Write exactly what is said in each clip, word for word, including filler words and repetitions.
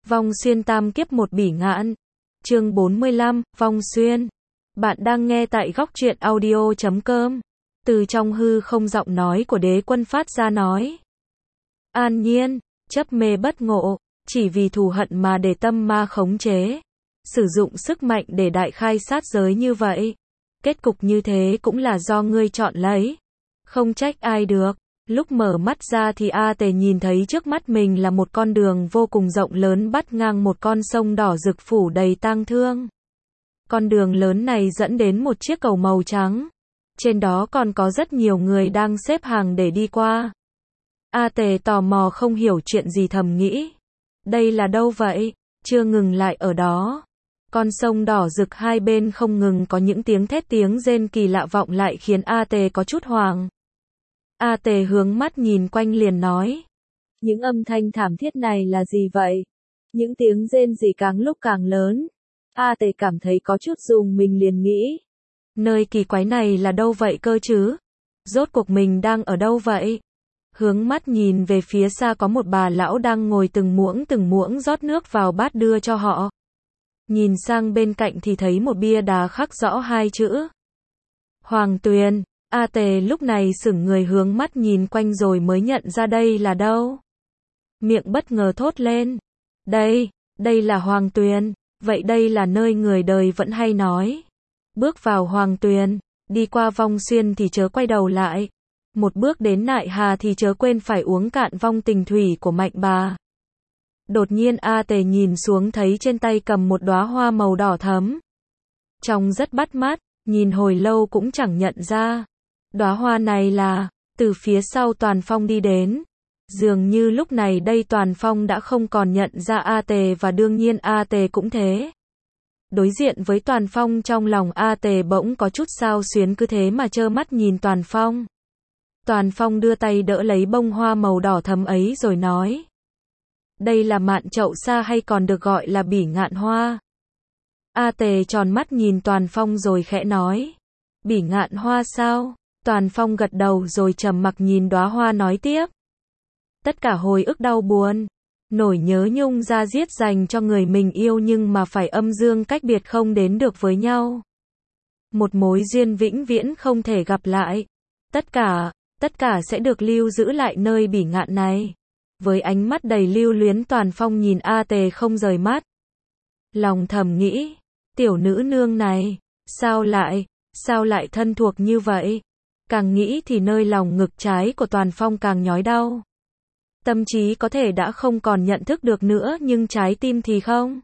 Vong xuyên tam kiếp một bỉ ngạn. Chương bốn mươi lăm, Vong xuyên. Bạn đang nghe tại góc truyện audio chấm com. Từ trong hư không giọng nói của Đế Quân phát ra nói. An nhiên, chấp mê bất ngộ, chỉ vì thù hận mà để tâm ma khống chế. Sử dụng sức mạnh để đại khai sát giới như vậy. Kết cục như thế cũng là do ngươi chọn lấy. Không trách ai được. Lúc mở mắt ra thì A Tề nhìn thấy trước mắt mình là một con đường vô cùng rộng lớn bắt ngang một con sông đỏ rực phủ đầy tang thương. Con đường lớn này dẫn đến một chiếc cầu màu trắng. Trên đó còn có rất nhiều người đang xếp hàng để đi qua. A Tề tò mò không hiểu chuyện gì thầm nghĩ. Đây là đâu vậy? Chưa ngừng lại ở đó. Con sông đỏ rực hai bên không ngừng có những tiếng thét tiếng rên kỳ lạ vọng lại khiến A Tề có chút hoảng. A Tề hướng mắt nhìn quanh liền nói. Những âm thanh thảm thiết này là gì vậy? Những tiếng rên rỉ càng lúc càng lớn. A Tề cảm thấy có chút rùng mình liền nghĩ. Nơi kỳ quái này là đâu vậy cơ chứ? Rốt cuộc mình đang ở đâu vậy? Hướng mắt nhìn về phía xa có một bà lão đang ngồi từng muỗng từng muỗng rót nước vào bát đưa cho họ. Nhìn sang bên cạnh thì thấy một bia đá khắc rõ hai chữ. Hoàng Tuyền. A Tề lúc này sững người hướng mắt nhìn quanh rồi mới nhận ra đây là đâu. Miệng bất ngờ thốt lên. Đây, đây là Hoàng Tuyền, vậy đây là nơi người đời vẫn hay nói. Bước vào Hoàng Tuyền, đi qua Vong xuyên thì chớ quay đầu lại. Một bước đến Nại Hà thì chớ quên phải uống cạn vong tình thủy của Mạnh Bà. Đột nhiên A Tề nhìn xuống thấy trên tay cầm một đóa hoa màu đỏ thẫm. Trông rất bắt mắt, nhìn hồi lâu cũng chẳng nhận ra. Đóa hoa này là, từ phía sau Toàn Phong đi đến. Dường như lúc này đây Toàn Phong đã không còn nhận ra A Tề và đương nhiên A Tề cũng thế. Đối diện với Toàn Phong trong lòng A Tề bỗng có chút xao xuyến cứ thế mà trơ mắt nhìn Toàn Phong. Toàn Phong đưa tay đỡ lấy bông hoa màu đỏ thẫm ấy rồi nói. Đây là mạn chậu sa hay còn được gọi là bỉ ngạn hoa. A Tề tròn mắt nhìn Toàn Phong rồi khẽ nói. Bỉ ngạn hoa sao? Toàn Phong gật đầu rồi trầm mặc nhìn đóa hoa nói tiếp. Tất cả hồi ức đau buồn, nỗi nhớ nhung da diết dành cho người mình yêu nhưng mà phải âm dương cách biệt không đến được với nhau. Một mối duyên vĩnh viễn không thể gặp lại. Tất cả, tất cả sẽ được lưu giữ lại nơi bỉ ngạn này. Với ánh mắt đầy lưu luyến Toàn Phong nhìn A Tề không rời mắt. Lòng thầm nghĩ, tiểu nữ nương này, sao lại, sao lại thân thuộc như vậy? Càng nghĩ thì nơi lòng ngực trái của Toàn Phong càng nhói đau. Tâm trí có thể đã không còn nhận thức được nữa nhưng trái tim thì không.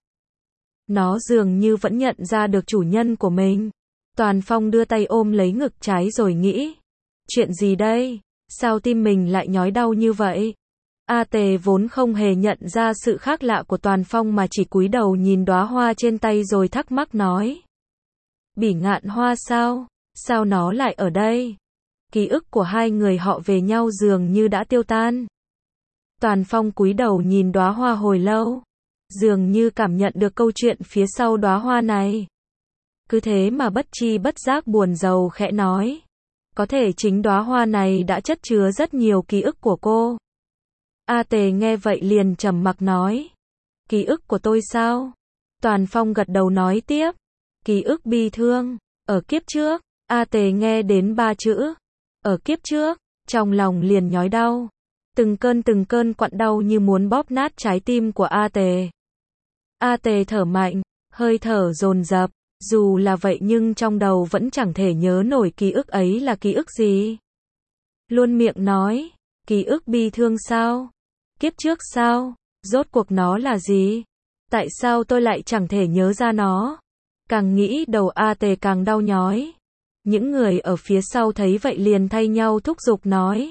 Nó dường như vẫn nhận ra được chủ nhân của mình. Toàn Phong đưa tay ôm lấy ngực trái rồi nghĩ. Chuyện gì đây? Sao tim mình lại nhói đau như vậy? A Tề vốn không hề nhận ra sự khác lạ của Toàn Phong mà chỉ cúi đầu nhìn đóa hoa trên tay rồi thắc mắc nói. Bỉ ngạn hoa sao? Sao nó lại ở đây? Ký ức của hai người họ về nhau dường như đã tiêu tan. Toàn Phong cúi đầu nhìn đóa hoa hồi lâu, dường như cảm nhận được câu chuyện phía sau đóa hoa này. Cứ thế mà bất tri bất giác buồn rầu khẽ nói. Có thể chính đóa hoa này đã chất chứa rất nhiều ký ức của cô. A Tề nghe vậy liền trầm mặc nói. Ký ức của tôi sao? Toàn Phong gật đầu nói tiếp. Ký ức bi thương, ở kiếp trước. A Tề nghe đến ba chữ. Ở kiếp trước, trong lòng liền nhói đau. Từng cơn từng cơn quặn đau như muốn bóp nát trái tim của A Tề. A Tề thở mạnh, hơi thở dồn dập, dù là vậy nhưng trong đầu vẫn chẳng thể nhớ nổi ký ức ấy là ký ức gì. Luôn miệng nói, ký ức bi thương sao? Kiếp trước sao? Rốt cuộc nó là gì? Tại sao tôi lại chẳng thể nhớ ra nó? Càng nghĩ đầu A Tề càng đau nhói. Những người ở phía sau thấy vậy liền thay nhau thúc giục nói.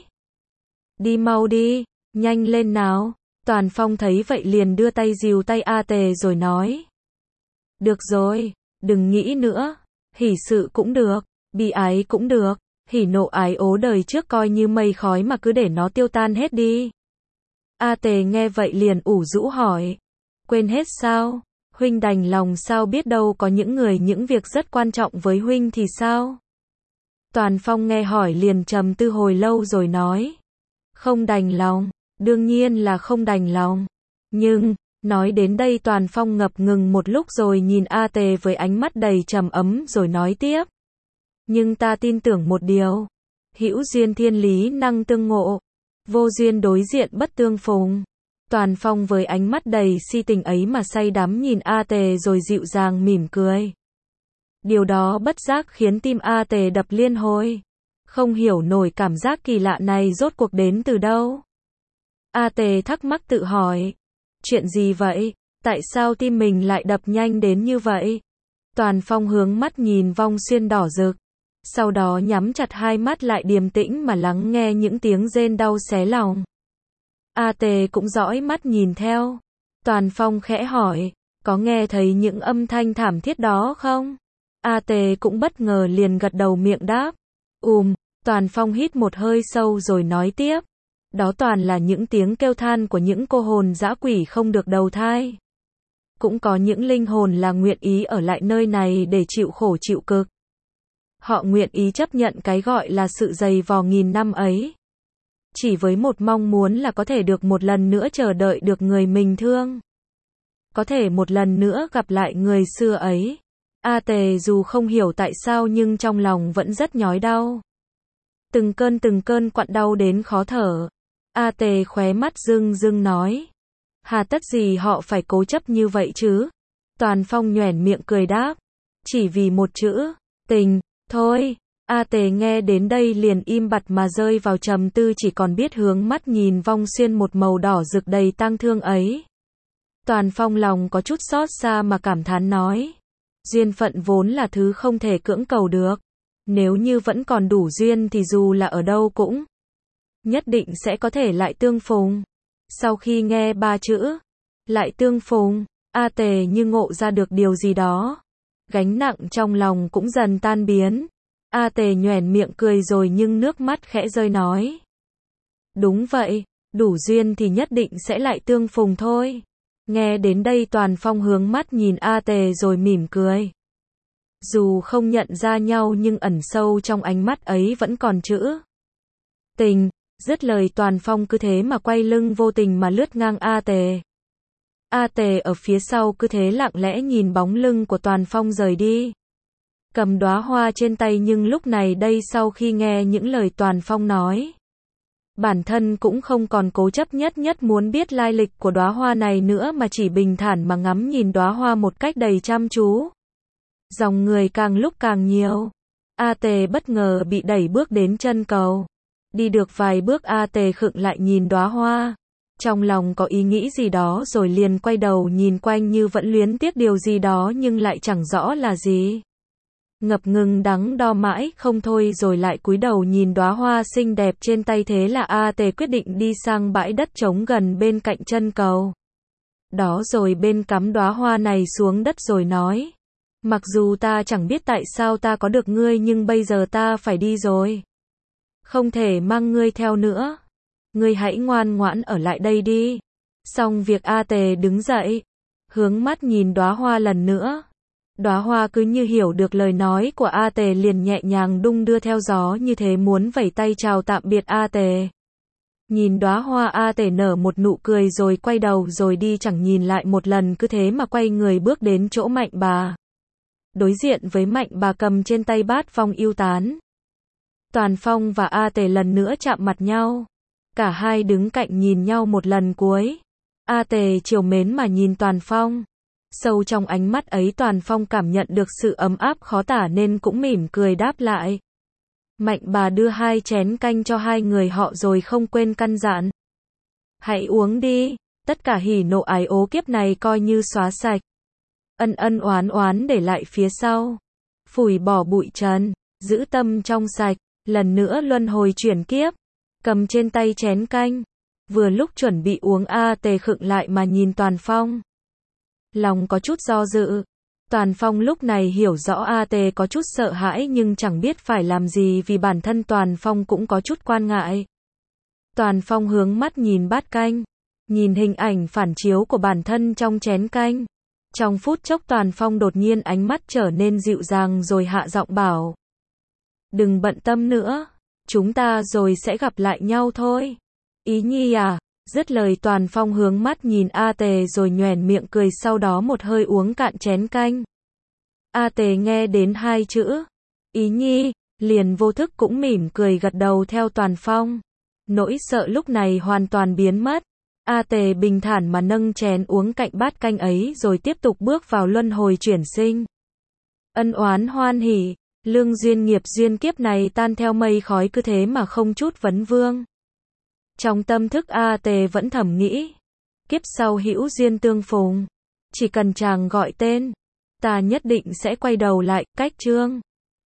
Đi mau đi, nhanh lên nào. Toàn Phong thấy vậy liền đưa tay dìu tay A Tề rồi nói. Được rồi, đừng nghĩ nữa. Hỉ sự cũng được, bi ái cũng được. Hỉ nộ ái ố đời trước coi như mây khói mà cứ để nó tiêu tan hết đi. A Tề nghe vậy liền ủ rũ hỏi. Quên hết sao? Huynh đành lòng sao biết đâu có những người những việc rất quan trọng với huynh thì sao? Toàn Phong nghe hỏi liền trầm tư hồi lâu rồi nói. Không đành lòng, đương nhiên là không đành lòng. Nhưng, Nói đến đây Toàn Phong ngập ngừng một lúc rồi nhìn A Tề với ánh mắt đầy trầm ấm rồi nói tiếp. Nhưng ta tin tưởng một điều. Hữu duyên thiên lý năng tương ngộ. Vô duyên đối diện bất tương phùng. Toàn Phong với ánh mắt đầy si tình ấy mà say đắm nhìn A Tề rồi dịu dàng mỉm cười. Điều đó bất giác khiến tim A Tề đập liên hồi. Không hiểu nổi cảm giác kỳ lạ này rốt cuộc đến từ đâu. A Tề thắc mắc tự hỏi. Chuyện gì vậy? Tại sao tim mình lại đập nhanh đến như vậy? Toàn Phong hướng mắt nhìn Vong Xuyên đỏ rực. Sau đó nhắm chặt hai mắt lại điềm tĩnh mà lắng nghe những tiếng rên đau xé lòng. A Tề cũng dõi mắt nhìn theo. Toàn Phong khẽ hỏi, có nghe thấy những âm thanh thảm thiết đó không? A Tề cũng bất ngờ liền gật đầu miệng đáp. Ùm, Toàn Phong hít một hơi sâu rồi nói tiếp. Đó toàn là những tiếng kêu than của những cô hồn dã quỷ không được đầu thai. Cũng có những linh hồn là nguyện ý ở lại nơi này để chịu khổ chịu cực. Họ nguyện ý chấp nhận cái gọi là sự dày vò nghìn năm ấy. Chỉ với một mong muốn là có thể được một lần nữa chờ đợi được người mình thương. Có thể một lần nữa gặp lại người xưa ấy. A Tề dù không hiểu tại sao nhưng trong lòng vẫn rất nhói đau. Từng cơn từng cơn quặn đau đến khó thở. A Tề khóe mắt rưng rưng nói. Hà tất gì họ phải cố chấp như vậy chứ? Toàn Phong nhoẻn miệng cười đáp. Chỉ vì một chữ, tình, thôi. A Tề nghe đến đây liền im bặt mà rơi vào trầm tư chỉ còn biết hướng mắt nhìn Vong Xuyên một màu đỏ rực đầy tang thương ấy. Toàn Phong lòng có chút xót xa mà cảm thán nói. Duyên phận vốn là thứ không thể cưỡng cầu được. Nếu như vẫn còn đủ duyên thì dù là ở đâu cũng nhất định sẽ có thể lại tương phùng. Sau khi nghe ba chữ lại tương phùng, A Tề như ngộ ra được điều gì đó. Gánh nặng trong lòng cũng dần tan biến. A Tề nhoẻn miệng cười rồi nhưng nước mắt khẽ rơi nói. Đúng vậy, đủ duyên thì nhất định sẽ lại tương phùng thôi. Nghe đến đây Toàn Phong hướng mắt nhìn A Tề rồi mỉm cười. Dù không nhận ra nhau nhưng ẩn sâu trong ánh mắt ấy vẫn còn chữ tình. Dứt lời Toàn Phong cứ thế mà quay lưng vô tình mà lướt ngang A Tề. A Tề ở phía sau cứ thế lặng lẽ nhìn bóng lưng của Toàn Phong rời đi. Cầm đóa hoa trên tay nhưng lúc này đây sau khi nghe những lời Toàn Phong nói. Bản thân cũng không còn cố chấp nhất nhất muốn biết lai lịch của đóa hoa này nữa mà chỉ bình thản mà ngắm nhìn đóa hoa một cách đầy chăm chú. Dòng người càng lúc càng nhiều. A Tề bất ngờ bị đẩy bước đến chân cầu. Đi được vài bước A Tề khựng lại nhìn đóa hoa. Trong lòng có ý nghĩ gì đó rồi liền quay đầu nhìn quanh như vẫn luyến tiếc điều gì đó nhưng lại chẳng rõ là gì. Ngập ngừng đắn đo mãi không thôi rồi lại cúi đầu nhìn đóa hoa xinh đẹp trên tay thế là A Tề quyết định đi sang bãi đất trống gần bên cạnh chân cầu. Đó rồi bên cắm đóa hoa này xuống đất rồi nói. Mặc dù ta chẳng biết tại sao ta có được ngươi nhưng bây giờ ta phải đi rồi. Không thể mang ngươi theo nữa. Ngươi hãy ngoan ngoãn ở lại đây đi. Xong việc A Tề đứng dậy. Hướng mắt nhìn đóa hoa lần nữa. Đóa hoa cứ như hiểu được lời nói của A Tề liền nhẹ nhàng đung đưa theo gió như thế muốn vẩy tay chào tạm biệt A Tề. Nhìn đóa hoa A Tề nở một nụ cười rồi quay đầu rồi đi chẳng nhìn lại một lần cứ thế mà quay người bước đến chỗ Mạnh Bà. Đối diện với Mạnh Bà cầm trên tay bát phong yêu tán. Toàn Phong và A Tề lần nữa chạm mặt nhau. Cả hai đứng cạnh nhìn nhau một lần cuối. A Tề trìu mến mà nhìn Toàn Phong. Sâu trong ánh mắt ấy Toàn Phong cảm nhận được sự ấm áp khó tả nên cũng mỉm cười đáp lại. Mạnh Bà đưa hai chén canh cho hai người họ rồi không quên căn dặn. Hãy uống đi, tất cả hỉ nộ ái ố kiếp này coi như xóa sạch. Ân ân oán oán để lại phía sau. Phủi bỏ bụi trần, giữ tâm trong sạch, lần nữa luân hồi chuyển kiếp. Cầm trên tay chén canh. Vừa lúc chuẩn bị uống A Tề khựng lại mà nhìn Toàn Phong. Lòng có chút do dự. Toàn Phong lúc này hiểu rõ A Tề có chút sợ hãi nhưng chẳng biết phải làm gì vì bản thân Toàn Phong cũng có chút quan ngại. Toàn Phong hướng mắt nhìn bát canh. Nhìn hình ảnh phản chiếu của bản thân trong chén canh. Trong phút chốc Toàn Phong đột nhiên ánh mắt trở nên dịu dàng rồi hạ giọng bảo. Đừng bận tâm nữa. Chúng ta rồi sẽ gặp lại nhau thôi. Ý nhi à, Dứt lời Toàn Phong hướng mắt nhìn A Tề rồi nhoẻn miệng cười, sau đó một hơi uống cạn chén canh. A Tề nghe đến hai chữ Ý Nhi, liền vô thức cũng mỉm cười gật đầu theo Toàn Phong. Nỗi sợ lúc này hoàn toàn biến mất. A Tề bình thản mà nâng chén uống cạnh bát canh ấy rồi tiếp tục bước vào luân hồi chuyển sinh. Ân oán hoan hỉ, lương duyên nghiệp duyên kiếp này tan theo mây khói cứ thế mà không chút vấn vương. Trong tâm thức A Tề vẫn thầm nghĩ, kiếp sau hữu duyên tương phùng, chỉ cần chàng gọi tên, ta nhất định sẽ quay đầu lại. Cách chương